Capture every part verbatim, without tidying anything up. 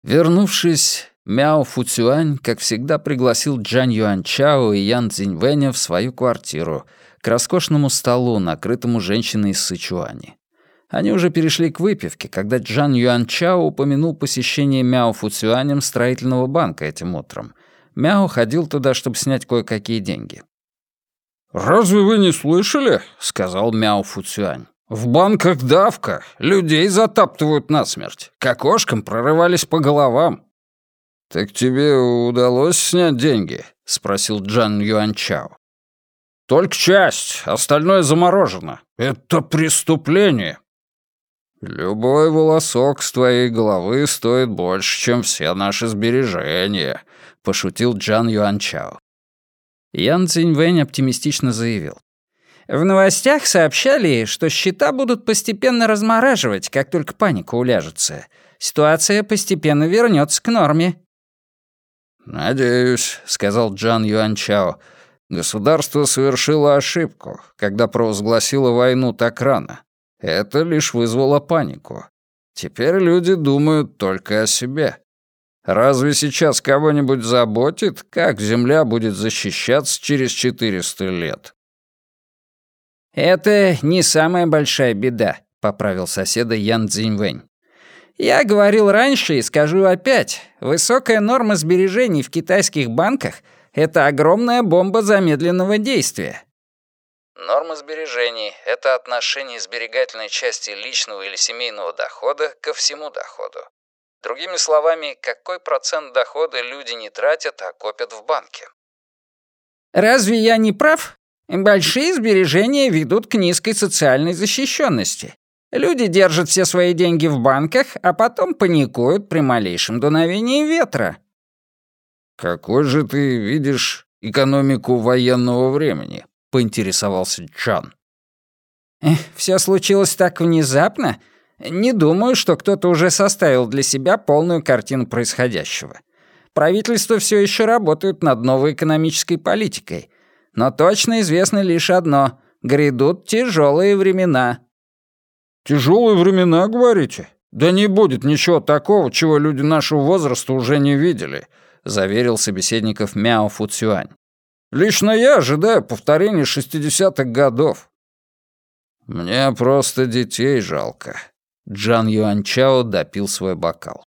Вернувшись, Мяо Фуцюань, как всегда, пригласил Джань Юанчао и Ян Цзиньвэня в свою квартиру, к роскошному столу, накрытому женщиной из Сычуани. Они уже перешли к выпивке, когда Джан Юанчао упомянул посещение Мяо Фуцюанем строительного банка этим утром. Мяо ходил туда, чтобы снять кое-какие деньги. «Разве вы не слышали?» — сказал Мяо Фуцюань. «В банках давка, людей затаптывают насмерть, к окошкам прорывались по головам». «Так тебе удалось снять деньги?» — спросил Джан Юанчао. «Только часть, остальное заморожено. Это преступление». «Любой волосок с твоей головы стоит больше, чем все наши сбережения», — пошутил Джан Юанчао. Ян Цзиньвэнь оптимистично заявил. «В новостях сообщали, что счета будут постепенно размораживать, как только паника уляжется. Ситуация постепенно вернется к норме». «Надеюсь», — сказал Джан Юанчао. «Государство совершило ошибку, когда провозгласило войну так рано. Это лишь вызвало панику. Теперь люди думают только о себе. Разве сейчас кого-нибудь заботит, как Земля будет защищаться через четыреста лет?» «Это не самая большая беда», — поправил соседа Ян Цзиньвэнь. «Я говорил раньше и скажу опять. Высокая норма сбережений в китайских банках — это огромная бомба замедленного действия». Норма сбережений — это отношение сберегательной части личного или семейного дохода ко всему доходу. Другими словами, какой процент дохода люди не тратят, а копят в банке. «Разве я не прав? Большие сбережения ведут к низкой социальной защищенности. Люди держат все свои деньги в банках, а потом паникуют при малейшем дуновении ветра». «Какой же ты видишь экономику военного времени?» — поинтересовался Чан. «Все случилось так внезапно. Не думаю, что кто-то уже составил для себя полную картину происходящего. Правительство все еще работает над новой экономической политикой. Но точно известно лишь одно — грядут тяжелые времена». «Тяжелые времена, говорите? Да не будет ничего такого, чего люди нашего возраста уже не видели», — заверил собеседников Мяо Фуцюань. «Лично я ожидаю повторения шестидесятых годов». «Мне просто детей жалко». Джан Юанчао допил свой бокал.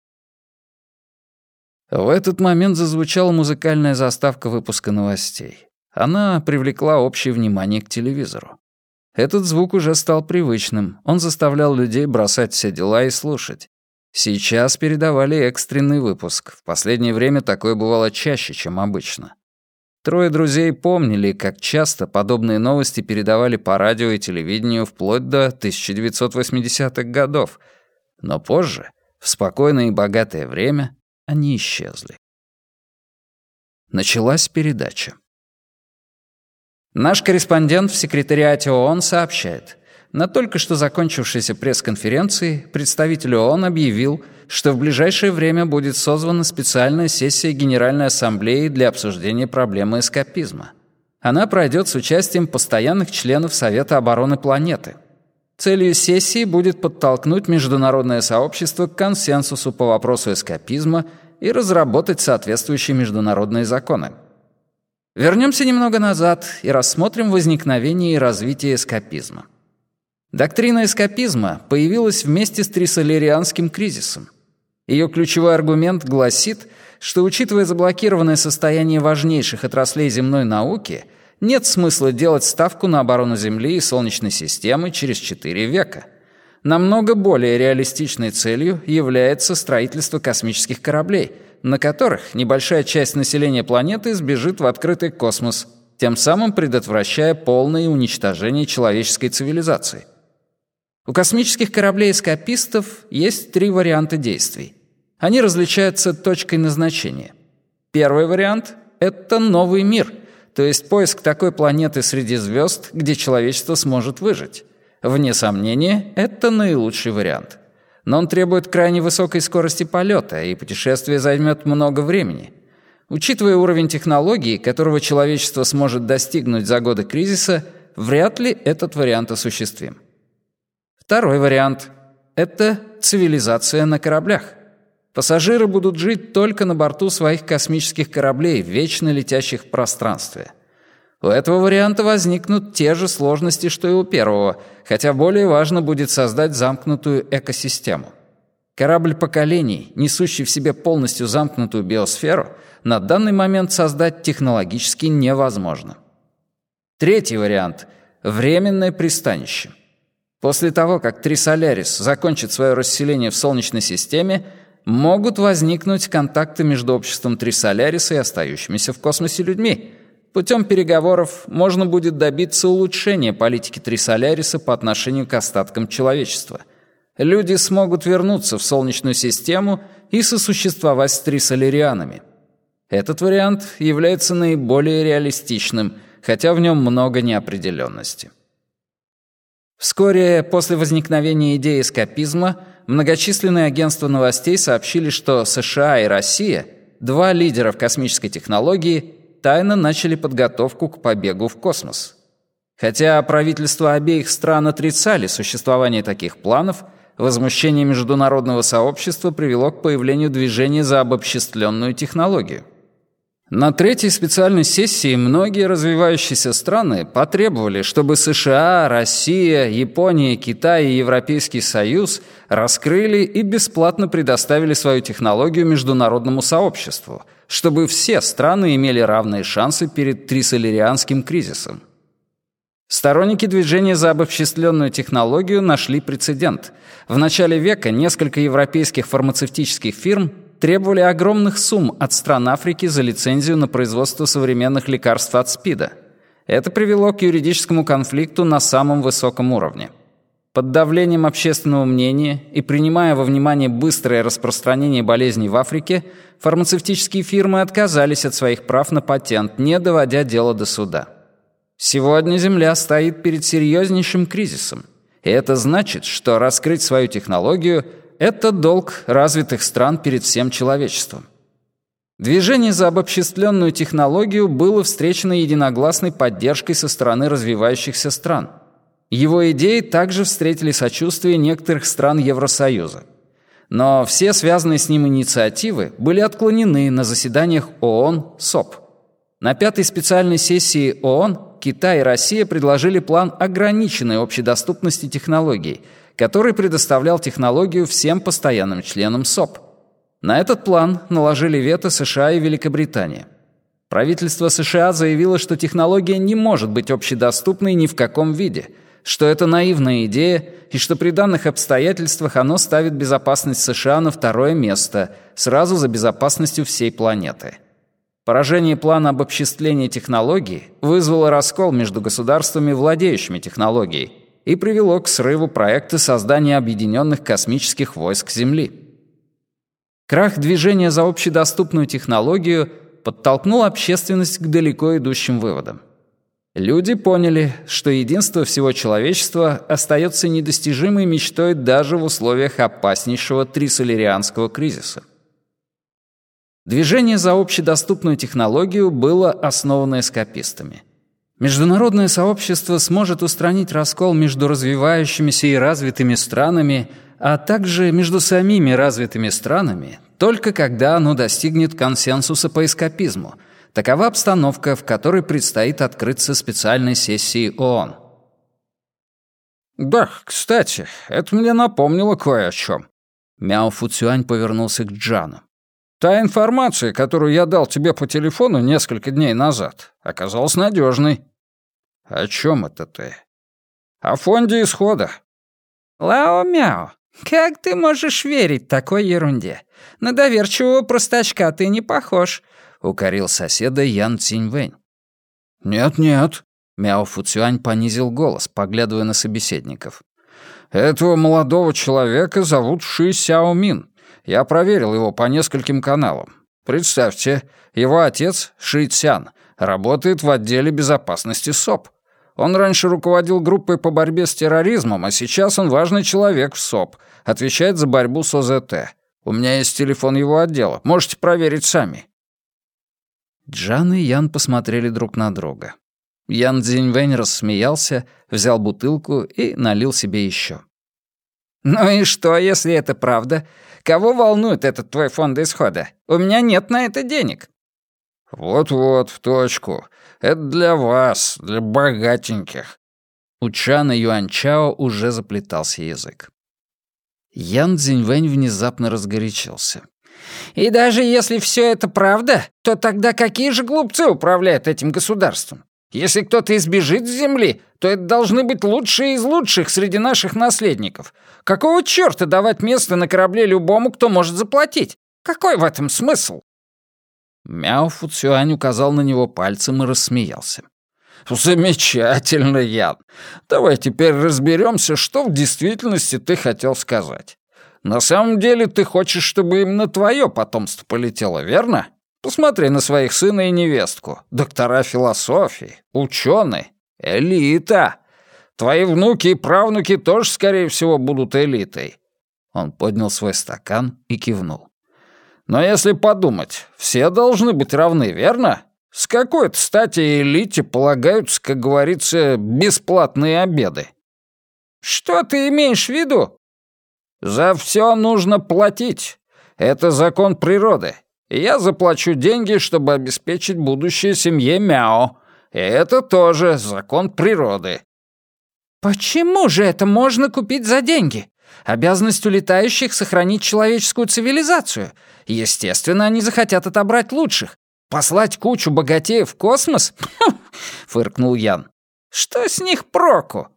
В этот момент зазвучала музыкальная заставка выпуска новостей. Она привлекла общее внимание к телевизору. Этот звук уже стал привычным, он заставлял людей бросать все дела и слушать. Сейчас передавали экстренный выпуск. В последнее время такое бывало чаще, чем обычно. Трое друзей помнили, как часто подобные новости передавали по радио и телевидению вплоть до тысяча девятьсот восьмидесятых годов. Но позже, в спокойное и богатое время, они исчезли. Началась передача. Наш корреспондент в секретариате ООН сообщает. На только что закончившейся пресс-конференции представитель ООН объявил, что в ближайшее время будет созвана специальная сессия Генеральной Ассамблеи для обсуждения проблемы эскапизма. Она пройдет с участием постоянных членов Совета обороны планеты. Целью сессии будет подтолкнуть международное сообщество к консенсусу по вопросу эскапизма и разработать соответствующие международные законы. Вернемся немного назад и рассмотрим возникновение и развитие эскапизма. Доктрина эскапизма появилась вместе с Трисолерианским кризисом. Ее ключевой аргумент гласит, что, учитывая заблокированное состояние важнейших отраслей земной науки, нет смысла делать ставку на оборону Земли и Солнечной системы через четыре века. Намного более реалистичной целью является строительство космических кораблей, на которых небольшая часть населения планеты сбежит в открытый космос, тем самым предотвращая полное уничтожение человеческой цивилизации. У космических кораблей-эскапистов есть три варианта действий. Они различаются точкой назначения. Первый вариант — это новый мир, то есть поиск такой планеты среди звезд, где человечество сможет выжить. Вне сомнения, это наилучший вариант. Но он требует крайне высокой скорости полета, и путешествие займет много времени. Учитывая уровень технологий, которого человечество сможет достигнуть за годы кризиса, вряд ли этот вариант осуществим. Второй вариант — это цивилизация на кораблях. Пассажиры будут жить только на борту своих космических кораблей, вечно летящих в пространстве. У этого варианта возникнут те же сложности, что и у первого, хотя более важно будет создать замкнутую экосистему. Корабль поколений, несущий в себе полностью замкнутую биосферу, на данный момент создать технологически невозможно. Третий вариант — временное пристанище. После того, как Трисолярис закончит свое расселение в Солнечной системе, могут возникнуть контакты между обществом Трисоляриса и остающимися в космосе людьми. Путем переговоров можно будет добиться улучшения политики Трисоляриса по отношению к остаткам человечества. Люди смогут вернуться в Солнечную систему и сосуществовать с трисоларианами. Этот вариант является наиболее реалистичным, хотя в нем много неопределенности. Вскоре после возникновения идеи эскапизма многочисленные агентства новостей сообщили, что США и Россия, два лидера в космической технологии, тайно начали подготовку к побегу в космос. Хотя правительства обеих стран отрицали существование таких планов, возмущение международного сообщества привело к появлению движения за обобществленную технологию. На третьей специальной сессии многие развивающиеся страны потребовали, чтобы США, Россия, Япония, Китай и Европейский Союз раскрыли и бесплатно предоставили свою технологию международному сообществу, чтобы все страны имели равные шансы перед трисоларианским кризисом. Сторонники движения за обобществленную технологию нашли прецедент. В начале века несколько европейских фармацевтических фирм требовали огромных сумм от стран Африки за лицензию на производство современных лекарств от СПИДа. Это привело к юридическому конфликту на самом высоком уровне. Под давлением общественного мнения и принимая во внимание быстрое распространение болезней в Африке, фармацевтические фирмы отказались от своих прав на патент, не доводя дело до суда. Сегодня Земля стоит перед серьезнейшим кризисом, и это значит, что раскрыть свою технологию — это долг развитых стран перед всем человечеством. Движение за обобществленную технологию было встречено единогласной поддержкой со стороны развивающихся стран. Его идеи также встретили сочувствие некоторых стран Евросоюза. Но все связанные с ним инициативы были отклонены на заседаниях ООН СОП. На пятой специальной сессии ООН Китай и Россия предложили план ограниченной общедоступности технологий, который предоставлял технологию всем постоянным членам СОП. На этот план наложили вето США и Великобритания. Правительство США заявило, что технология не может быть общедоступной ни в каком виде, что это наивная идея и что при данных обстоятельствах оно ставит безопасность США на второе место, сразу за безопасностью всей планеты. Поражение плана обобществления технологий вызвало раскол между государствами, владеющими технологией, и привело к срыву проекта создания объединенных космических войск Земли. Крах движения за общедоступную технологию подтолкнул общественность к далеко идущим выводам. Люди поняли, что единство всего человечества остается недостижимой мечтой даже в условиях опаснейшего трисоларианского кризиса. Движение за общедоступную технологию было основано эскапистами. Международное сообщество сможет устранить раскол между развивающимися и развитыми странами, а также между самими развитыми странами, только когда оно достигнет консенсуса по эскапизму. Такова обстановка, в которой предстоит открыться специальной сессии ООН. «Да, кстати, это мне напомнило кое о чем». Мяо Фуцюань повернулся к Джану. «Та информация, которую я дал тебе по телефону несколько дней назад, оказалась надежной». «О чем это ты?» «О фонде исхода». «Лао-мяо, как ты можешь верить такой ерунде? На доверчивого простачка ты не похож», — укорил соседа Ян Циньвэнь. «Нет-нет», — Мяо Фуцюань понизил голос, поглядывая на собеседников. «Этого молодого человека зовут Ши Сяомин. Я проверил его по нескольким каналам. Представьте, его отец, Ши Цян, работает в отделе безопасности СОП. Он раньше руководил группой по борьбе с терроризмом, а сейчас он важный человек в СОП, отвечает за борьбу с О Зэ Тэ. У меня есть телефон его отдела, можете проверить сами». Джан и Ян посмотрели друг на друга. Ян Цзиньвэнь рассмеялся, взял бутылку и налил себе еще. «Ну и что, если это правда? Кого волнует этот твой фонд исхода? У меня нет на это денег». «Вот-вот, в точку. Это для вас, для богатеньких». У Чана Юанчао уже заплетался язык. Ян Цзиньвэнь внезапно разгорячился. «И даже если все это правда, то тогда какие же глупцы управляют этим государством? Если кто-то избежит с земли, то это должны быть лучшие из лучших среди наших наследников. Какого чёрта давать место на корабле любому, кто может заплатить? Какой в этом смысл?» Мяо Фуцюань указал на него пальцем и рассмеялся. «Замечательно, Ян. Давай теперь разберемся, что в действительности ты хотел сказать. На самом деле ты хочешь, чтобы именно твое потомство полетело, верно? Посмотри на своих сына и невестку, доктора философии, ученые, элита. Твои внуки и правнуки тоже, скорее всего, будут элитой». Он поднял свой стакан и кивнул. «Но если подумать, все должны быть равны, верно? С какой-то стати элите полагаются, как говорится, бесплатные обеды?» «Что ты имеешь в виду?» «За все нужно платить. Это закон природы. И я заплачу деньги, чтобы обеспечить будущее семье Мяо. И это тоже закон природы». «Почему же это можно купить за деньги? Обязанность у летающих — сохранить человеческую цивилизацию. Естественно, они захотят отобрать лучших. Послать кучу богатеев в космос?» — фыркнул Ян. «Что с них проку?»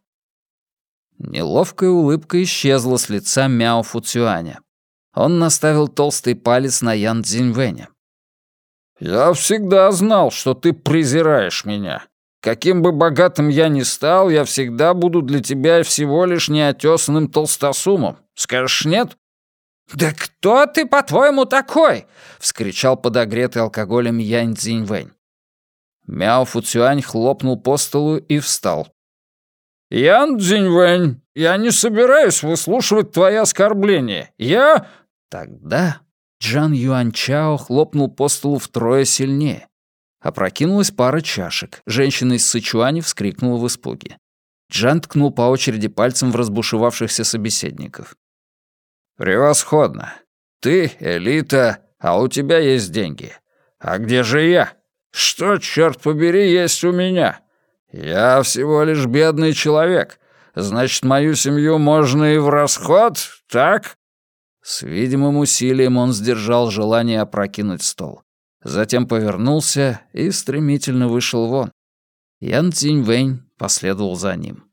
Неловкая улыбка исчезла с лица Мяо Фуцюаня. Он наставил толстый палец на Ян Цзиньвэня. «Я всегда знал, что ты презираешь меня. Каким бы богатым я ни стал, я всегда буду для тебя всего лишь неотесанным толстосумом. Скажешь нет?» «Да кто ты, по-твоему, такой?» — вскричал подогретый алкоголем Ян Цзиньвэнь. Мяо Фуцюань хлопнул по столу и встал. «Ян Цзиньвэнь, я не собираюсь выслушивать твои оскорбления. Я...» Тогда Чан Юанчао хлопнул по столу втрое сильнее. Опрокинулась пара чашек. Женщина из Сычуани вскрикнула в испуге. Джан ткнул по очереди пальцем в разбушевавшихся собеседников. «Превосходно. Ты элита, а у тебя есть деньги. А где же я? Что, черт побери, есть у меня? Я всего лишь бедный человек. Значит, мою семью можно и в расход, так?» С видимым усилием он сдержал желание опрокинуть стол. Затем повернулся и стремительно вышел вон. Ян Цзиньвэнь последовал за ним.